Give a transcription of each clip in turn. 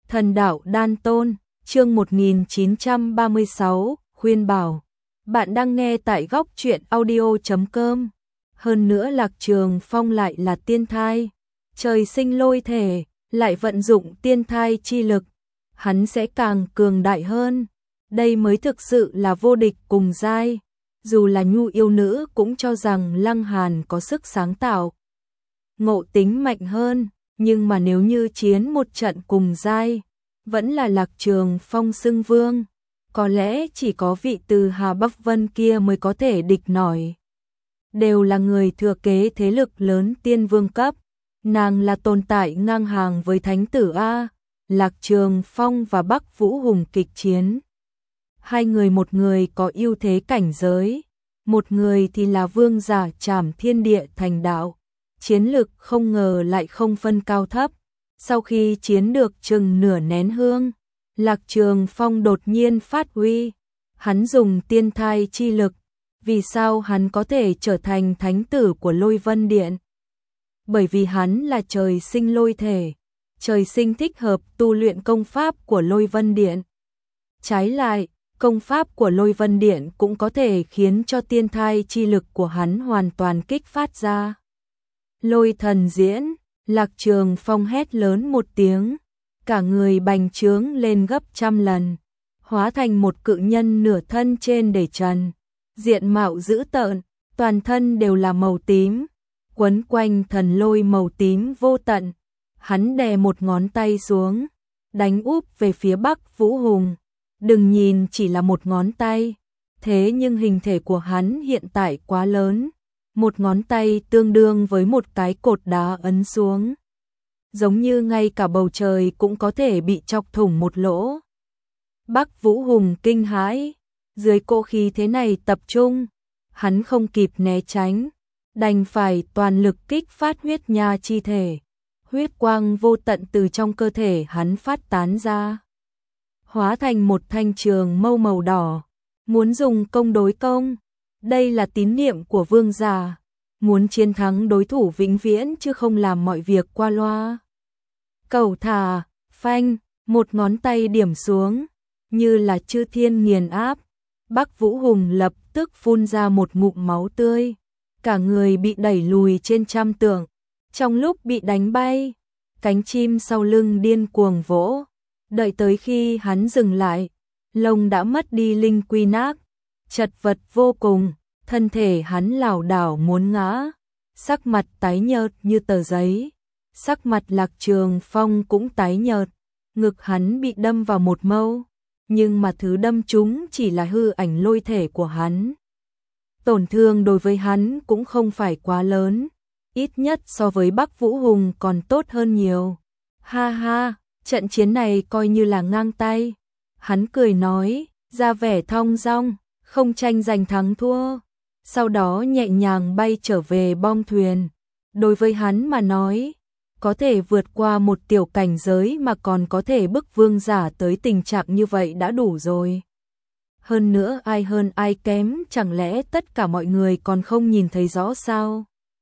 Thần đạo đan tôn, chương 1936, khuyên bảo. Bạn đang nghe tại góc truyện audio.com. Hơn nữa Lạc Trường Phong lại là tiên thai, trời sinh lôi thể, lại vận dụng tiên thai chi lực, hắn sẽ càng cường đại hơn. Đây mới thực sự là vô địch cùng giai. Dù là nhu yêu nữ cũng cho rằng Lăng Hàn có sức sáng tạo, ngộ tính mạnh hơn, nhưng mà nếu như chiến một trận cùng giai, vẫn là Lạc Trường Phong xưng vương. Có lẽ chỉ có vị Từ Hà Bắc Vân kia mới có thể địch nổi. Đều là người thừa kế thế lực lớn tiên vương cấp, nàng là tồn tại ngang hàng với thánh tử A. Lạc Trường Phong và Bắc Vũ Hùng kịch chiến. Hai người, một người có ưu thế cảnh giới, một người thì là vương giả trảm thiên địa thành đạo. Chiến lực không ngờ lại không phân cao thấp. Sau khi chiến được chừng nửa nén hương, Lạc Trường Phong đột nhiên phát huy. Hắn dùng tiên thai chi lực. Vì sao hắn có thể trở thành thánh tử của Lôi Vân Điện? Bởi vì hắn là trời sinh lôi thể, trời sinh thích hợp tu luyện công pháp của Lôi Vân Điện. Trái lại, công pháp của Lôi Vân Điện cũng có thể khiến cho tiên thai chi lực của hắn hoàn toàn kích phát ra. Lôi thần diễn, Lạc Trường Phong hét lớn một tiếng, cả người bành trướng lên gấp trăm lần, hóa thành một cự nhân nửa thân trên để trần, diện mạo dữ tợn, toàn thân đều là màu tím, quấn quanh thần lôi màu tím vô tận. Hắn đè một ngón tay xuống, đánh úp về phía Bắc Vũ Hùng. Đừng nhìn chỉ là một ngón tay, thế nhưng hình thể của hắn hiện tại quá lớn. Một ngón tay tương đương với một cái cột đá ấn xuống. Giống như ngay cả bầu trời cũng có thể bị chọc thủng một lỗ. Bắc Vũ Hùng kinh hãi, dưới cỗ khí thế này tập trung, hắn không kịp né tránh, đành phải toàn lực kích phát huyết nha chi thể. Huyết quang vô tận từ trong cơ thể hắn phát tán ra, hóa thành một thanh trường mâu màu đỏ, muốn dùng công đối công. Đây là tín niệm của vương giả, muốn chiến thắng đối thủ vĩnh viễn chứ không làm mọi việc qua loa. Cẩu thả, phanh, một ngón tay điểm xuống, như là chư thiên nghiền áp. Bắc Vũ Hùng lập tức phun ra một ngụm máu tươi, cả người bị đẩy lùi trên trăm trượng. Trong lúc bị đánh bay, cánh chim sau lưng điên cuồng vỗ, đợi tới khi hắn dừng lại, lông đã mất đi linh quy nát, chật vật vô cùng, thân thể hắn lảo đảo muốn ngã, sắc mặt tái nhợt như tờ giấy. Sắc mặt Lạc Trường Phong cũng tái nhợt, ngực hắn bị đâm vào một mâu, nhưng mà thứ đâm trúng chỉ là hư ảnh lôi thể của hắn. Tổn thương đối với hắn cũng không phải quá lớn, ít nhất so với Bắc Vũ Hùng còn tốt hơn nhiều. Ha ha, trận chiến này coi như là ngang tay. Hắn cười nói, ra vẻ thong dong, không tranh giành thắng thua. Sau đó nhẹ nhàng bay trở về bong thuyền. Đối với hắn mà nói, có thể vượt qua một tiểu cảnh giới mà còn có thể bức vương giả tới tình trạng như vậy đã đủ rồi. Hơn nữa ai hơn ai kém, chẳng lẽ tất cả mọi người còn không nhìn thấy rõ sao?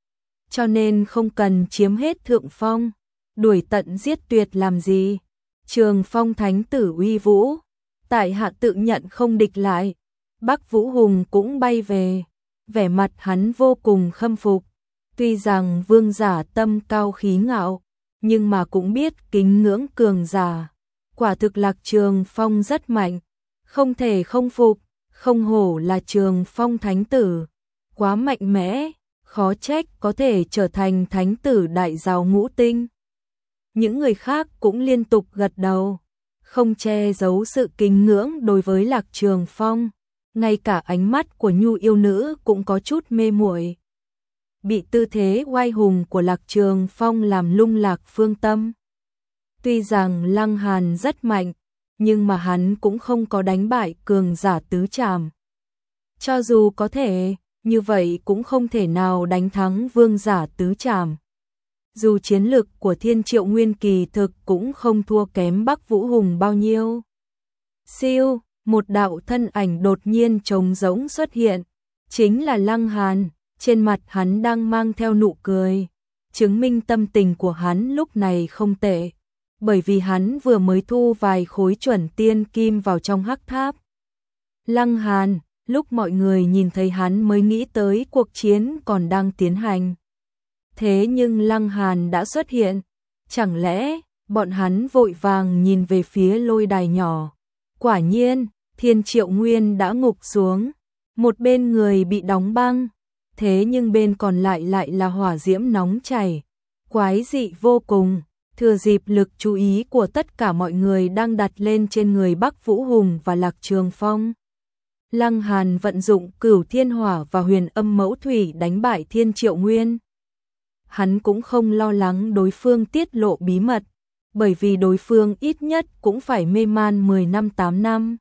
Cho nên không cần chiếm hết thượng phong, đuổi tận giết tuyệt làm gì? Trường Phong thánh tử uy vũ, tại hạ tự nhận không địch lại. Bắc Vũ Hùng cũng bay về, vẻ mặt hắn vô cùng khâm phục. Tuy rằng vương giả tâm cao khí ngạo, nhưng mà cũng biết kính ngưỡng cường giả. Quả thực Lạc Trường Phong rất mạnh, không thể không phục, không hổ là Trường Phong thánh tử, quá mạnh mẽ, khó trách có thể trở thành thánh tử đại giáo ngũ tinh. Những người khác cũng liên tục gật đầu, không che giấu sự kính ngưỡng đối với Lạc Trường Phong. Ngay cả ánh mắt của nhu yêu nữ cũng có chút mê muội, bị tư thế oai hùng của Lạc Trường Phong làm lung lạc phương tâm. Tuy rằng Lăng Hàn rất mạnh, nhưng mà hắn cũng không có đánh bại cường giả tứ trảm. Cho dù có thể, như vậy cũng không thể nào đánh thắng vương giả tứ trảm. Dù chiến lực của Thiên Triệu Nguyên kỳ thực cũng không thua kém Bắc Vũ Hùng bao nhiêu. Siêu, một đạo thân ảnh đột nhiên trống rỗng xuất hiện, chính là Lăng Hàn. Trên mặt hắn đang mang theo nụ cười, chứng minh tâm tình của hắn lúc này không tệ. bởi vì hắn vừa mới thu vài khối chuẩn tiên kim vào trong hắc tháp. Lăng Hàn, lúc mọi người nhìn thấy hắn mới nghĩ tới cuộc chiến còn đang tiến hành. Thế nhưng Lăng Hàn đã xuất hiện, chẳng lẽ bọn hắn vội vàng nhìn về phía lôi đài nhỏ. Quả nhiên, Thiên Triệu Nguyên đã ngục xuống, một bên người bị đóng băng, thế nhưng bên còn lại lại là hỏa diễm nóng chảy, quái dị vô cùng. Thừa dịp lực chú ý của tất cả mọi người đang đặt lên trên người Bắc Vũ Hùng và Lạc Trường Phong, Lăng Hàn vận dụng Cửu Thiên Hỏa và Huyền Âm Mẫu Thủy đánh bại Thiên Triệu Nguyên. Hắn cũng không lo lắng đối phương tiết lộ bí mật, bởi vì đối phương ít nhất cũng phải mê man 10 năm 8 năm.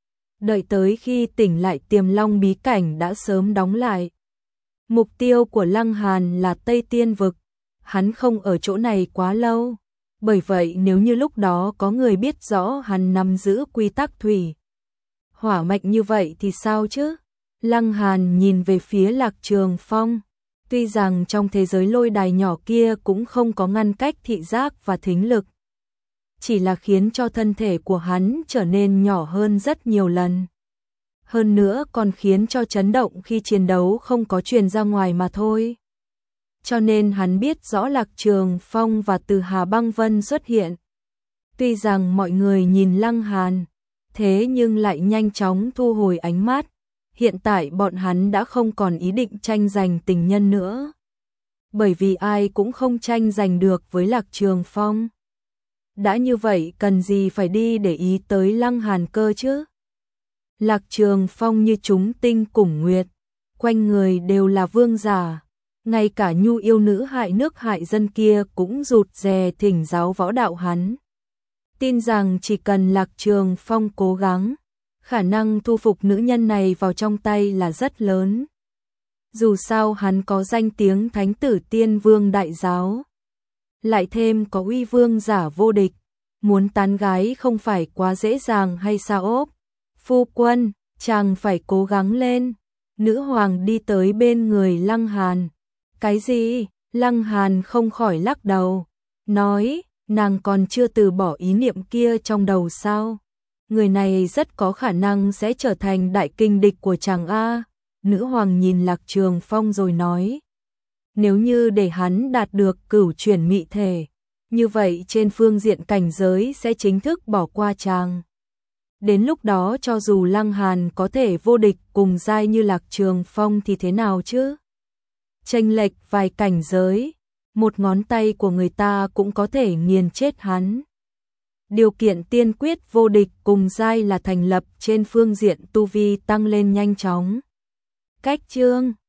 Đợi tới khi tỉnh lại Tiềm Long bí cảnh đã sớm đóng lại. Mục tiêu của Lăng Hàn là Tây Tiên Vực, hắn không ở chỗ này quá lâu. Bởi vậy nếu như lúc đó có người biết rõ hắn nắm giữ quy tắc thủy hỏa mạch như vậy thì sao chứ? Lăng Hàn nhìn về phía Lạc Trường Phong. Tuy rằng trong thế giới lôi đài nhỏ kia cũng không có ngăn cách thị giác và thính lực, chỉ là khiến cho thân thể của hắn trở nên nhỏ hơn rất nhiều lần. Hơn nữa còn khiến cho chấn động khi chiến đấu không có truyền ra ngoài mà thôi. Cho nên hắn biết rõ Lạc Trường Phong và Từ Hà Băng Vân xuất hiện. Tuy rằng mọi người nhìn Lăng Hàn, thế nhưng lại nhanh chóng thu hồi ánh mắt. Hiện tại bọn hắn đã không còn ý định tranh giành tình nhân nữa. Bởi vì ai cũng không tranh giành được với Lạc Trường Phong. Đã như vậy cần gì phải đi để ý tới Lăng Hàn cơ chứ? Lạc Trường Phong như chúng tinh cùng nguyệt, quanh người đều là vương giả. Ngay cả nhu yêu nữ hại nước hại dân kia cũng rụt rè thỉnh giáo võ đạo hắn. Tin rằng chỉ cần Lạc Trường Phong cố gắng, khả năng thu phục nữ nhân này vào trong tay là rất lớn. Dù sao hắn có danh tiếng Thánh Tử Tiên Vương Đại Giáo, lại thêm có uy vương giả vô địch, muốn tán gái không phải quá dễ dàng hay sao ốp. Phu quân, chàng phải cố gắng lên. Nữ hoàng đi tới bên người Lăng Hàn. Cái gì? Lăng Hàn không khỏi lắc đầu, nói, nàng còn chưa từ bỏ ý niệm kia trong đầu sao? Người này rất có khả năng sẽ trở thành đại kình địch của chàng a. Nữ hoàng nhìn Lạc Trường Phong rồi nói, nếu như để hắn đạt được cửu chuyển mị thể, như vậy trên phương diện cảnh giới sẽ chính thức bỏ qua chàng. Đến lúc đó cho dù Lăng Hàn có thể vô địch cùng giai như Lạc Trường Phong thì thế nào chứ? Chênh lệch vài cảnh giới, một ngón tay của người ta cũng có thể nghiền chết hắn. Điều kiện tiên quyết vô địch cùng giai là thành lập trên phương diện tu vi tăng lên nhanh chóng. Cách chương